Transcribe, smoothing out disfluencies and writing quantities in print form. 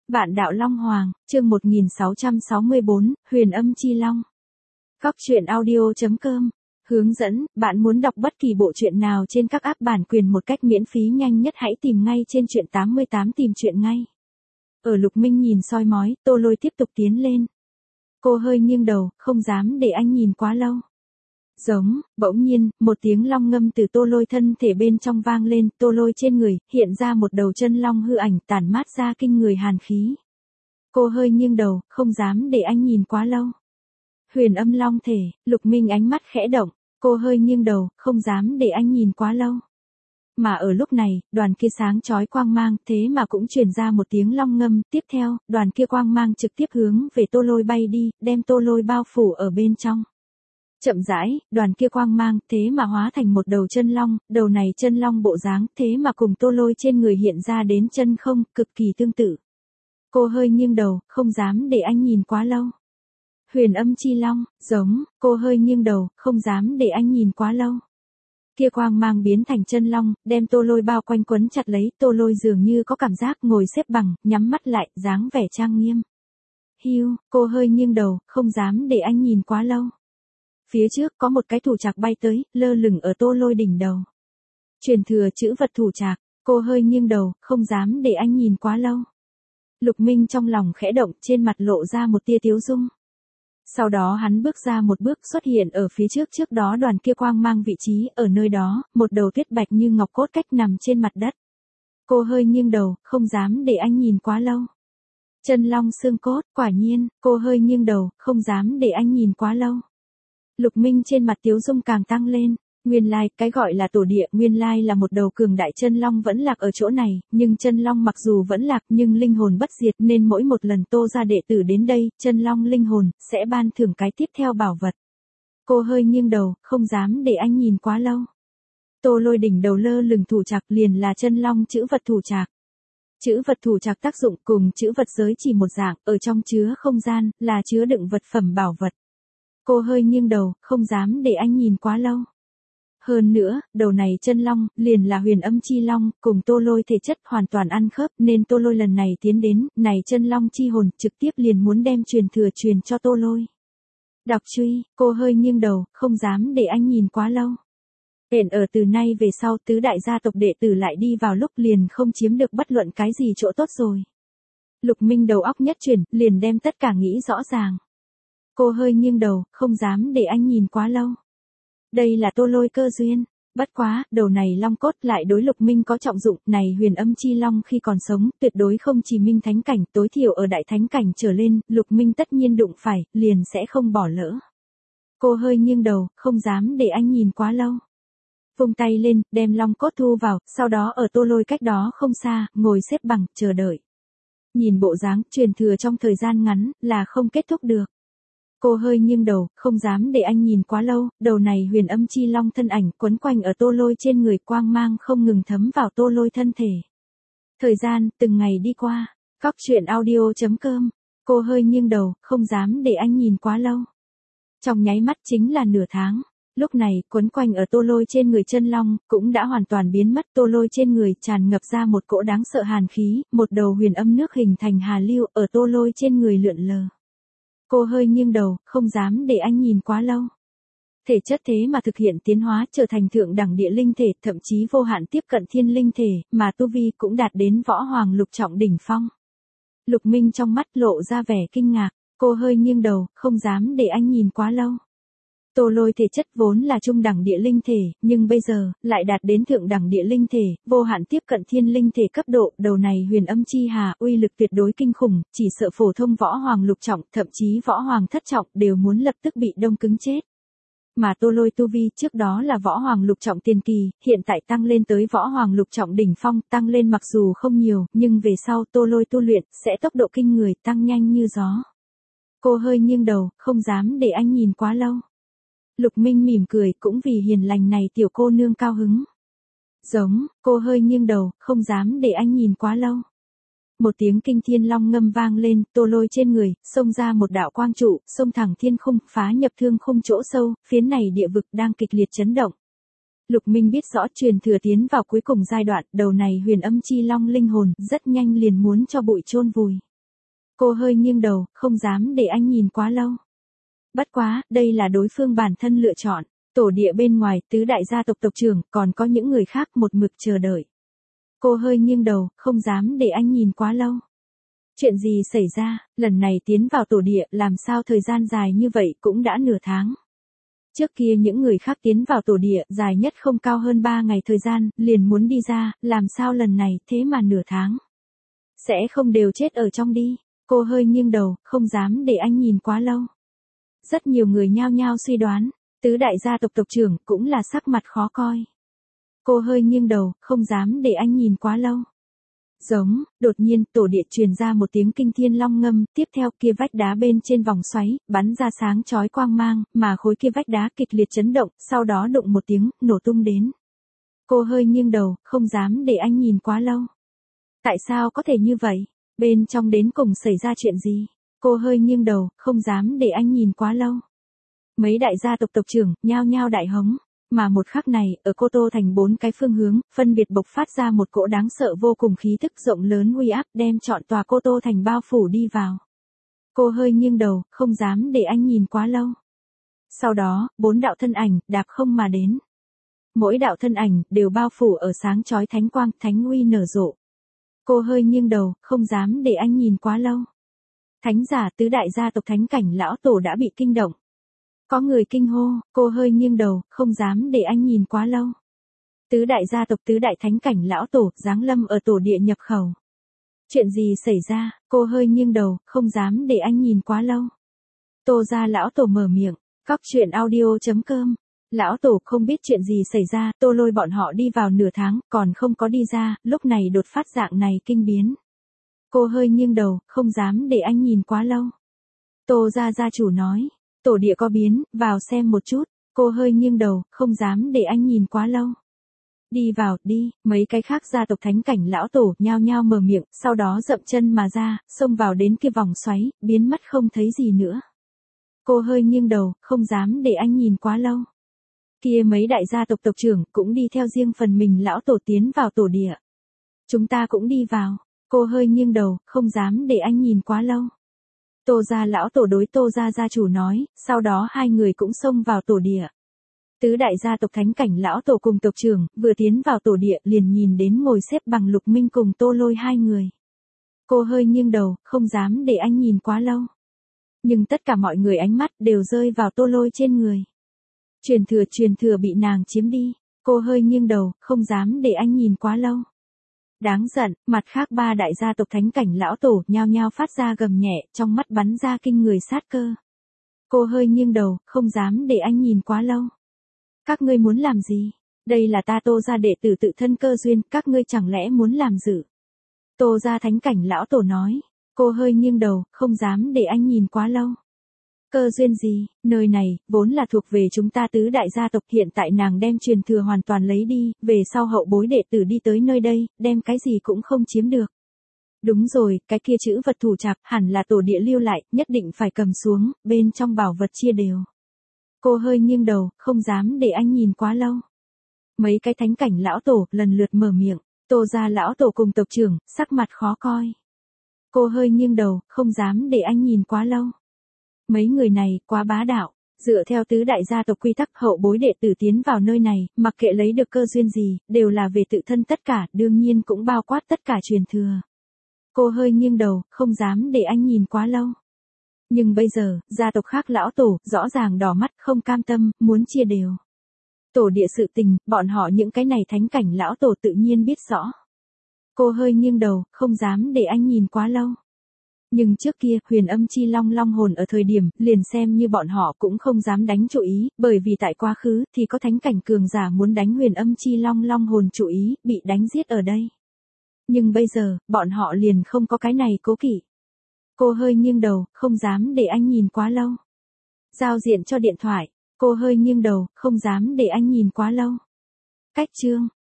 Vạn đạo Long Hoàng, chương 1664, Huyền âm chi long. Góc truyện audio.com. Hướng dẫn, bạn muốn đọc bất kỳ bộ truyện nào trên các app bản quyền một cách miễn phí nhanh nhất hãy tìm ngay trên truyện 88 tìm truyện ngay. Ở Lục Minh nhìn soi mói, Tô Lôi tiếp tục tiến lên. Cô hơi nghiêng đầu, không dám để anh nhìn quá lâu. Giống, bỗng nhiên, một tiếng long ngâm từ Tô Lôi thân thể bên trong vang lên, Tô Lôi trên người, hiện ra một đầu chân long hư ảnh tản mát ra kinh người hàn khí. Cô hơi nghiêng đầu, không dám để anh nhìn quá lâu. Huyền âm long thể, Lục Minh ánh mắt khẽ động, cô hơi nghiêng đầu, không dám để anh nhìn quá lâu. Mà ở lúc này, đoàn kia sáng chói quang mang, thế mà cũng truyền ra một tiếng long ngâm, tiếp theo, đoàn kia quang mang trực tiếp hướng về Tô Lôi bay đi, đem Tô Lôi bao phủ ở bên trong. Chậm rãi, đoàn kia quang mang, thế mà hóa thành một đầu chân long, đầu này chân long bộ dáng, thế mà cùng Tô Lôi trên người hiện ra đến chân không, cực kỳ tương tự. Cô hơi nghiêng đầu, không dám để anh nhìn quá lâu. Huyền âm chi long, giống, cô hơi nghiêng đầu, không dám để anh nhìn quá lâu. Kia quang mang biến thành chân long, đem Tô Lôi bao quanh quấn chặt lấy, Tô Lôi dường như có cảm giác ngồi xếp bằng, nhắm mắt lại, dáng vẻ trang nghiêm. Hiu, cô hơi nghiêng đầu, không dám để anh nhìn quá lâu. Phía trước có một cái thủ trạc bay tới, lơ lửng ở Tô Lôi đỉnh đầu. Truyền thừa chữ vật thủ trạc, cô hơi nghiêng đầu, không dám để anh nhìn quá lâu. Lục Minh trong lòng khẽ động, trên mặt lộ ra một tia tiếu dung. Sau đó hắn bước ra một bước xuất hiện ở phía trước đó đoàn kia quang mang vị trí, ở nơi đó, một đầu tuyết bạch như ngọc cốt cách nằm trên mặt đất. Cô hơi nghiêng đầu, không dám để anh nhìn quá lâu. Chân long xương cốt, quả nhiên, cô hơi nghiêng đầu, không dám để anh nhìn quá lâu. Lục Minh trên mặt tiếu dung càng tăng lên, nguyên lai, cái gọi là tổ địa, nguyên lai là một đầu cường đại chân long vẫn lạc ở chỗ này, nhưng chân long mặc dù vẫn lạc nhưng linh hồn bất diệt nên mỗi một lần Tô gia đệ tử đến đây, chân long linh hồn, sẽ ban thưởng cái tiếp theo bảo vật. Cô hơi nghiêng đầu, không dám để anh nhìn quá lâu. Tô Lôi đỉnh đầu lơ lửng thủ trạc liền là chân long chữ vật thủ trạc. Chữ vật thủ trạc tác dụng cùng chữ vật giới chỉ một dạng, ở trong chứa không gian, là chứa đựng vật phẩm bảo vật. Cô hơi nghiêng đầu, không dám để anh nhìn quá lâu. Hơn nữa, đầu này chân long, liền là huyền âm chi long, cùng Tô Lôi thể chất hoàn toàn ăn khớp, nên Tô Lôi lần này tiến đến, này chân long chi hồn, trực tiếp liền muốn đem truyền thừa truyền cho Tô Lôi. Đọc truy, cô hơi nghiêng đầu, không dám để anh nhìn quá lâu. Hẹn ở từ nay về sau tứ đại gia tộc đệ tử lại đi vào lúc liền không chiếm được bất luận cái gì chỗ tốt rồi. Lục Minh đầu óc nhất chuyển, liền đem tất cả nghĩ rõ ràng. Cô hơi nghiêng đầu, không dám để anh nhìn quá lâu. Đây là Tô Lôi cơ duyên, bất quá, đầu này long cốt lại đối Lục Minh có trọng dụng, này huyền âm chi long khi còn sống, tuyệt đối không chỉ minh thánh cảnh, tối thiểu ở đại thánh cảnh trở lên, Lục Minh tất nhiên đụng phải, liền sẽ không bỏ lỡ. Cô hơi nghiêng đầu, không dám để anh nhìn quá lâu. Vung tay lên, đem long cốt thu vào, sau đó ở Tô Lôi cách đó không xa, ngồi xếp bằng, chờ đợi. Nhìn bộ dáng, truyền thừa trong thời gian ngắn, là không kết thúc được. Cô hơi nghiêng đầu, không dám để anh nhìn quá lâu, đầu này huyền âm chi long thân ảnh quấn quanh ở Tô Lôi trên người, quang mang không ngừng thấm vào Tô Lôi thân thể. Thời gian, từng ngày đi qua, góc truyện audio.com, cô hơi nghiêng đầu, không dám để anh nhìn quá lâu. Trong nháy mắt chính là nửa tháng, lúc này, quấn quanh ở Tô Lôi trên người chân long, cũng đã hoàn toàn biến mất, Tô Lôi trên người tràn ngập ra một cỗ đáng sợ hàn khí, một đầu huyền âm nước hình thành hà lưu ở Tô Lôi trên người lượn lờ. Cô hơi nghiêng đầu, không dám để anh nhìn quá lâu. Thể chất thế mà thực hiện tiến hóa trở thành thượng đẳng địa linh thể, thậm chí vô hạn tiếp cận thiên linh thể, mà tu vi cũng đạt đến võ hoàng lục trọng đỉnh phong. Lục Minh trong mắt lộ ra vẻ kinh ngạc, cô hơi nghiêng đầu, không dám để anh nhìn quá lâu. Tô Lôi thể chất vốn là trung đẳng địa linh thể, nhưng bây giờ, lại đạt đến thượng đẳng địa linh thể, vô hạn tiếp cận thiên linh thể cấp độ, đầu này huyền âm chi hà, uy lực tuyệt đối kinh khủng, chỉ sợ phổ thông võ hoàng lục trọng, thậm chí võ hoàng thất trọng, đều muốn lập tức bị đông cứng chết. Mà Tô Lôi tu vi trước đó là võ hoàng lục trọng tiền kỳ, hiện tại tăng lên tới võ hoàng lục trọng đỉnh phong, tăng lên mặc dù không nhiều, nhưng về sau Tô Lôi tu luyện, sẽ tốc độ kinh người, tăng nhanh như gió. Cô hơi nghiêng đầu, không dám để anh nhìn quá lâu. Lục Minh mỉm cười, cũng vì hiền lành này tiểu cô nương cao hứng. Giống, cô hơi nghiêng đầu, không dám để anh nhìn quá lâu. Một tiếng kinh thiên long ngâm vang lên, Tô Lôi trên người, xông ra một đạo quang trụ, xông thẳng thiên khung, phá nhập thương khung chỗ sâu, phiến này địa vực đang kịch liệt chấn động. Lục Minh biết rõ truyền thừa tiến vào cuối cùng giai đoạn, đầu này huyền âm chi long linh hồn, rất nhanh liền muốn cho bụi chôn vùi. Cô hơi nghiêng đầu, không dám để anh nhìn quá lâu. Bất quá, đây là đối phương bản thân lựa chọn. Tổ địa bên ngoài, tứ đại gia tộc tộc trưởng, còn có những người khác một mực chờ đợi. Cô hơi nghiêng đầu, không dám để anh nhìn quá lâu. Chuyện gì xảy ra, lần này tiến vào tổ địa, làm sao thời gian dài như vậy cũng đã nửa tháng. Trước kia những người khác tiến vào tổ địa, dài nhất không cao hơn 3 ngày thời gian, liền muốn đi ra, làm sao lần này, thế mà nửa tháng. Sẽ không đều chết ở trong đi. Cô hơi nghiêng đầu, không dám để anh nhìn quá lâu. Rất nhiều người nhao nhao suy đoán, tứ đại gia tộc tộc trưởng cũng là sắc mặt khó coi. Cô hơi nghiêng đầu, không dám để anh nhìn quá lâu. Giống, đột nhiên, tổ địa truyền ra một tiếng kinh thiên long ngâm, tiếp theo kia vách đá bên trên vòng xoáy, bắn ra sáng chói quang mang, mà khối kia vách đá kịch liệt chấn động, sau đó đụng một tiếng, nổ tung đến. Cô hơi nghiêng đầu, không dám để anh nhìn quá lâu. Tại sao có thể như vậy? Bên trong đến cùng xảy ra chuyện gì? Cô hơi nghiêng đầu, không dám để anh nhìn quá lâu. Mấy đại gia tộc tộc trưởng, nhao nhao đại hống. Mà một khắc này, ở Cô Tô thành 4 cái phương hướng, phân biệt bộc phát ra một cỗ đáng sợ vô cùng khí thức rộng lớn uy áp đem trọn tòa Cô Tô thành bao phủ đi vào. Cô hơi nghiêng đầu, không dám để anh nhìn quá lâu. Sau đó, 4 đạo thân ảnh, đạp không mà đến. Mỗi đạo thân ảnh, đều bao phủ ở sáng chói thánh quang, thánh uy nở rộ. Cô hơi nghiêng đầu, không dám để anh nhìn quá lâu. Thánh giả tứ đại gia tộc thánh cảnh lão tổ đã bị kinh động. Có người kinh hô, cô hơi nghiêng đầu, không dám để anh nhìn quá lâu. Tứ đại gia tộc tứ đại thánh cảnh lão tổ, giáng lâm ở tổ địa nhập khẩu. Chuyện gì xảy ra, cô hơi nghiêng đầu, không dám để anh nhìn quá lâu. Tô gia lão tổ mở miệng, cóc truyện audio.com. Lão tổ không biết chuyện gì xảy ra, Tô Lôi bọn họ đi vào nửa tháng, còn không có đi ra, lúc này đột phát dạng này kinh biến. Cô hơi nghiêng đầu, không dám để anh nhìn quá lâu. Tô gia gia chủ nói, tổ địa có biến, vào xem một chút. Cô hơi nghiêng đầu, không dám để anh nhìn quá lâu. Đi vào, đi, mấy cái khác gia tộc thánh cảnh lão tổ nhao nhao mở miệng, sau đó dậm chân mà ra, xông vào đến kia vòng xoáy, biến mất không thấy gì nữa. Cô hơi nghiêng đầu, không dám để anh nhìn quá lâu. Kia mấy đại gia tộc tộc trưởng cũng đi theo riêng phần mình lão tổ tiến vào tổ địa. Chúng ta cũng đi vào. Cô hơi nghiêng đầu, không dám để anh nhìn quá lâu. Tô gia lão tổ đối Tô gia gia chủ nói, sau đó hai người cũng xông vào tổ địa. Tứ đại gia tộc thánh cảnh lão tổ cùng tộc trưởng, vừa tiến vào tổ địa liền nhìn đến ngồi xếp bằng Lục Minh cùng Tô Lôi hai người. Cô hơi nghiêng đầu, không dám để anh nhìn quá lâu. Nhưng tất cả mọi người ánh mắt đều rơi vào Tô Lôi trên người. Truyền thừa bị nàng chiếm đi. Cô hơi nghiêng đầu, không dám để anh nhìn quá lâu. Đáng giận, mặt khác ba đại gia tộc thánh cảnh lão tổ nhao nhao phát ra gầm nhẹ, trong mắt bắn ra kinh người sát cơ. Cô hơi nghiêng đầu, không dám để anh nhìn quá lâu. Các ngươi muốn làm gì? Đây là ta Tô gia đệ tử tự thân cơ duyên, các ngươi chẳng lẽ muốn làm dữ? Tô gia thánh cảnh lão tổ nói. Cô hơi nghiêng đầu, không dám để anh nhìn quá lâu. Cơ duyên gì, nơi này, vốn là thuộc về chúng ta tứ đại gia tộc, hiện tại nàng đem truyền thừa hoàn toàn lấy đi, về sau hậu bối đệ tử đi tới nơi đây, đem cái gì cũng không chiếm được. Đúng rồi, cái kia chữ vật thủ trạc, hẳn là tổ địa lưu lại, nhất định phải cầm xuống, bên trong bảo vật chia đều. Cô hơi nghiêng đầu, không dám để anh nhìn quá lâu. Mấy cái thánh cảnh lão tổ, lần lượt mở miệng, Tô gia lão tổ cùng tộc trưởng, sắc mặt khó coi. Cô hơi nghiêng đầu, không dám để anh nhìn quá lâu. Mấy người này, quá bá đạo. Dựa theo tứ đại gia tộc quy tắc, hậu bối đệ tử tiến vào nơi này, mặc kệ lấy được cơ duyên gì, đều là về tự thân tất cả, đương nhiên cũng bao quát tất cả truyền thừa. Cô hơi nghiêng đầu, không dám để anh nhìn quá lâu. Nhưng bây giờ, gia tộc khác lão tổ, rõ ràng đỏ mắt, không cam tâm, muốn chia đều. Tổ địa sự tình, bọn họ những cái này thánh cảnh lão tổ tự nhiên biết rõ. Cô hơi nghiêng đầu, không dám để anh nhìn quá lâu. Nhưng trước kia, huyền âm chi long long hồn ở thời điểm, liền xem như bọn họ cũng không dám đánh chủ ý, bởi vì tại quá khứ, thì có thánh cảnh cường giả muốn đánh huyền âm chi long long hồn chủ ý, bị đánh giết ở đây. Nhưng bây giờ, bọn họ liền không có cái này cố kỵ. Cô hơi nghiêng đầu, không dám để anh nhìn quá lâu. Giao diện cho điện thoại, cô hơi nghiêng đầu, không dám để anh nhìn quá lâu. Cách chương.